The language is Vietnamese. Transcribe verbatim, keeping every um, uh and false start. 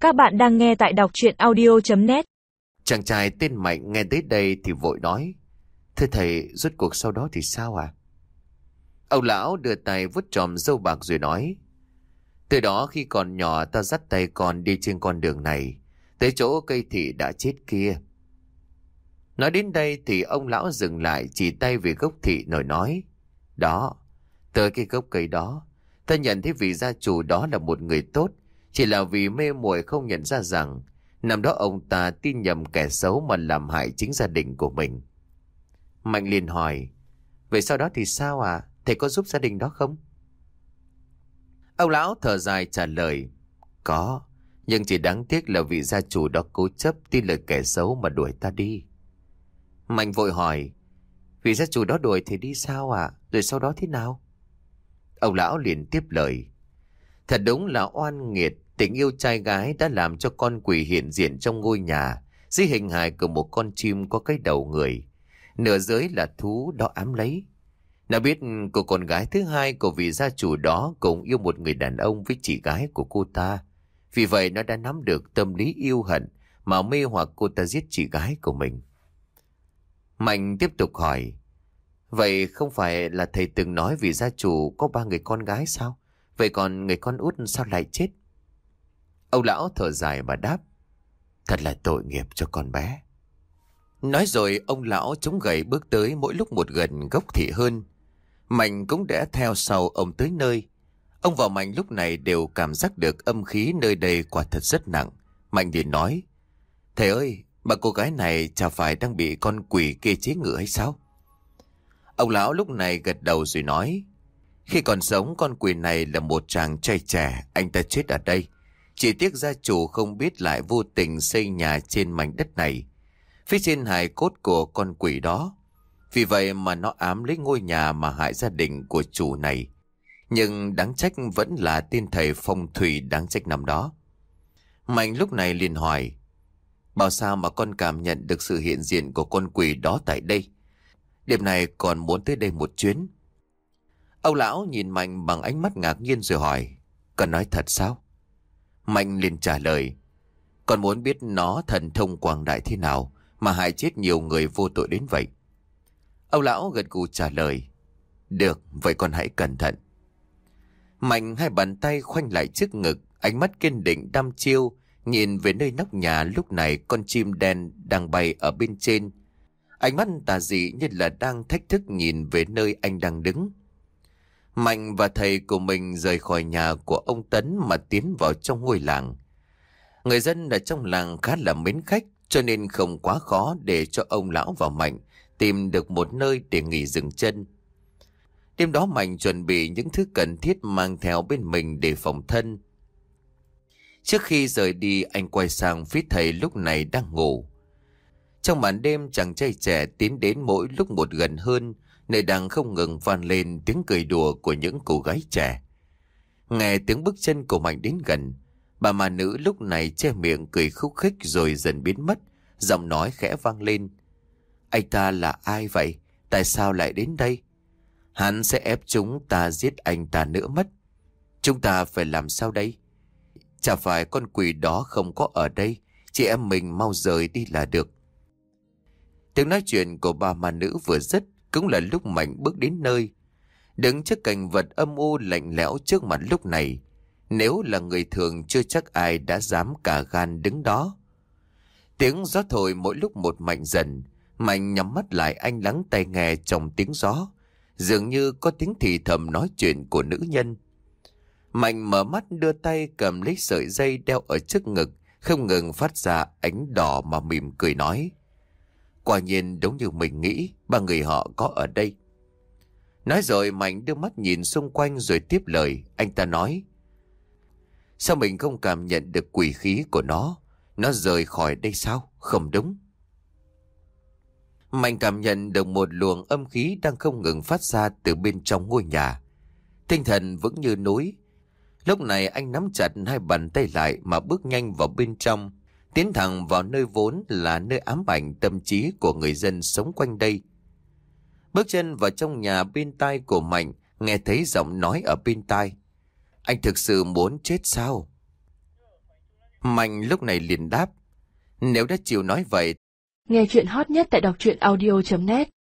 Các bạn đang nghe tại đọc truyện audio chấm net. Chàng trai tên Mạnh nghe tới đây thì vội nói: Thưa thầy, rốt cuộc sau đó thì sao à? Ông lão đưa tay vuốt chòm râu bạc rồi nói: Từ đó khi còn nhỏ ta dắt tay con đi trên con đường này, tới chỗ cây thị đã chết kia. Nói đến đây thì ông lão dừng lại, chỉ tay về gốc thị rồi nói: Đó, tới cái gốc cây đó, ta nhận thấy vị gia chủ đó là một người tốt, chỉ là vì mê muội không nhận ra rằng năm đó ông ta tin nhầm kẻ xấu mà làm hại chính gia đình của mình. Mạnh liền hỏi: Vậy sau đó thì sao à? Thầy có giúp gia đình đó không? Ông lão thở dài trả lời: Có, nhưng chỉ đáng tiếc là vị gia chủ đó cố chấp tin lời kẻ xấu mà đuổi ta đi. Mạnh vội hỏi: Vị gia chủ đó đuổi thì đi sao à? Rồi sau đó thế nào? Ông lão liền tiếp lời: Thật đúng là oan nghiệt, tình yêu trai gái đã làm cho con quỷ hiện diện trong ngôi nhà dưới hình hài của một con chim có cái đầu người, nửa dưới là thú đó ám lấy. Nào biết cô con gái thứ hai của vị gia chủ đó cũng yêu một người đàn ông với chị gái của cô ta. Vì vậy nó đã nắm được tâm lý yêu hận mà mê hoặc cô ta giết chị gái của mình. Mạnh tiếp tục hỏi: Vậy không phải là thầy từng nói vị gia chủ có ba người con gái sao? Vậy còn người con út sao lại chết? Ông lão thở dài mà đáp: Thật là tội nghiệp cho con bé. Nói rồi ông lão chống gậy bước tới mỗi lúc một gần gốc thị hơn. Mạnh cũng đã theo sau ông tới nơi. Ông và Mạnh lúc này đều cảm giác được âm khí nơi đây quả thật rất nặng. Mạnh liền nói: Thầy ơi, bà cô gái này chả phải đang bị con quỷ kia chế ngự hay sao? Ông lão lúc này gật đầu rồi nói: Khi còn sống con quỷ này là một chàng trai trẻ, anh ta chết ở đây. Chỉ tiếc gia chủ không biết lại vô tình xây nhà trên mảnh đất này, phía trên hài cốt của con quỷ đó. Vì vậy mà nó ám lấy ngôi nhà mà hại gia đình của chủ này. Nhưng đáng trách vẫn là tên thầy phong thủy đáng trách năm đó. Mạnh lúc này liền hỏi: Bảo sao mà con cảm nhận được sự hiện diện của con quỷ đó tại đây? Đêm này còn muốn tới đây một chuyến. Ông lão nhìn Mạnh bằng ánh mắt ngạc nhiên rồi hỏi: Con nói thật sao? Mạnh liền trả lời: Con muốn biết nó thần thông quảng đại thế nào mà hại chết nhiều người vô tội đến vậy. Ông lão gật gù trả lời: Được, vậy con hãy cẩn thận. Mạnh hai bàn tay khoanh lại trước ngực, ánh mắt kiên định đăm chiêu nhìn về nơi nóc nhà. Lúc này con chim đen đang bay ở bên trên, ánh mắt tà dị như là đang thách thức nhìn về nơi anh đang đứng. Mạnh và thầy của mình rời khỏi nhà của ông Tấn mà tiến vào trong ngôi làng. Người dân ở trong làng khá là mến khách, cho nên không quá khó để cho ông lão và Mạnh tìm được một nơi để nghỉ dừng chân. Đêm đó Mạnh chuẩn bị những thứ cần thiết mang theo bên mình để phòng thân. Trước khi rời đi, anh quay sang phía thầy lúc này đang ngủ. Trong màn đêm, chàng trai trẻ tiến đến mỗi lúc một gần hơn, nơi đang không ngừng vang lên tiếng cười đùa của những cô gái trẻ. Nghe tiếng bước chân của Mạnh đến gần, bà mà nữ lúc này che miệng cười khúc khích rồi dần biến mất, giọng nói khẽ vang lên: Anh ta là ai vậy? Tại sao lại đến đây? Hắn sẽ ép chúng ta giết anh ta nữa mất. Chúng ta phải làm sao đây? Chả phải con quỷ đó không có ở đây, chị em mình mau rời đi là được. Tiếng nói chuyện của bà mà nữ vừa dứt, cũng là lúc Mạnh bước đến nơi. Đứng trước cảnh vật âm u lạnh lẽo trước mặt lúc này, nếu là người thường chưa chắc ai đã dám cả gan đứng đó. Tiếng gió thổi mỗi lúc một mạnh dần. Mạnh nhắm mắt lại, anh lắng tai nghe trong tiếng gió, dường như có tiếng thì thầm nói chuyện của nữ nhân. Mạnh mở mắt đưa tay cầm lấy sợi dây đeo ở trước ngực, không ngừng phát ra ánh đỏ mà mỉm cười nói: Quả nhiên đúng như mình nghĩ, ba người họ có ở đây. Nói rồi Mạnh đưa mắt nhìn xung quanh rồi tiếp lời. Anh ta nói: Sao mình không cảm nhận được quỷ khí của nó? Nó rời khỏi đây sao? Không đúng. Mạnh cảm nhận được một luồng âm khí đang không ngừng phát ra từ bên trong ngôi nhà. Tinh thần vững như núi. Lúc này anh nắm chặt hai bàn tay lại mà bước nhanh vào bên trong, tiến thẳng vào nơi vốn là nơi ám ảnh tâm trí của người dân sống quanh đây. Bước chân vào trong nhà, bên tai của Mạnh nghe thấy giọng nói ở bên tai: Anh thực sự muốn chết sao? Mạnh lúc này liền đáp. Nếu đã chịu nói vậy. Nghe chuyện hot nhất tại đọc truyện audio chấm net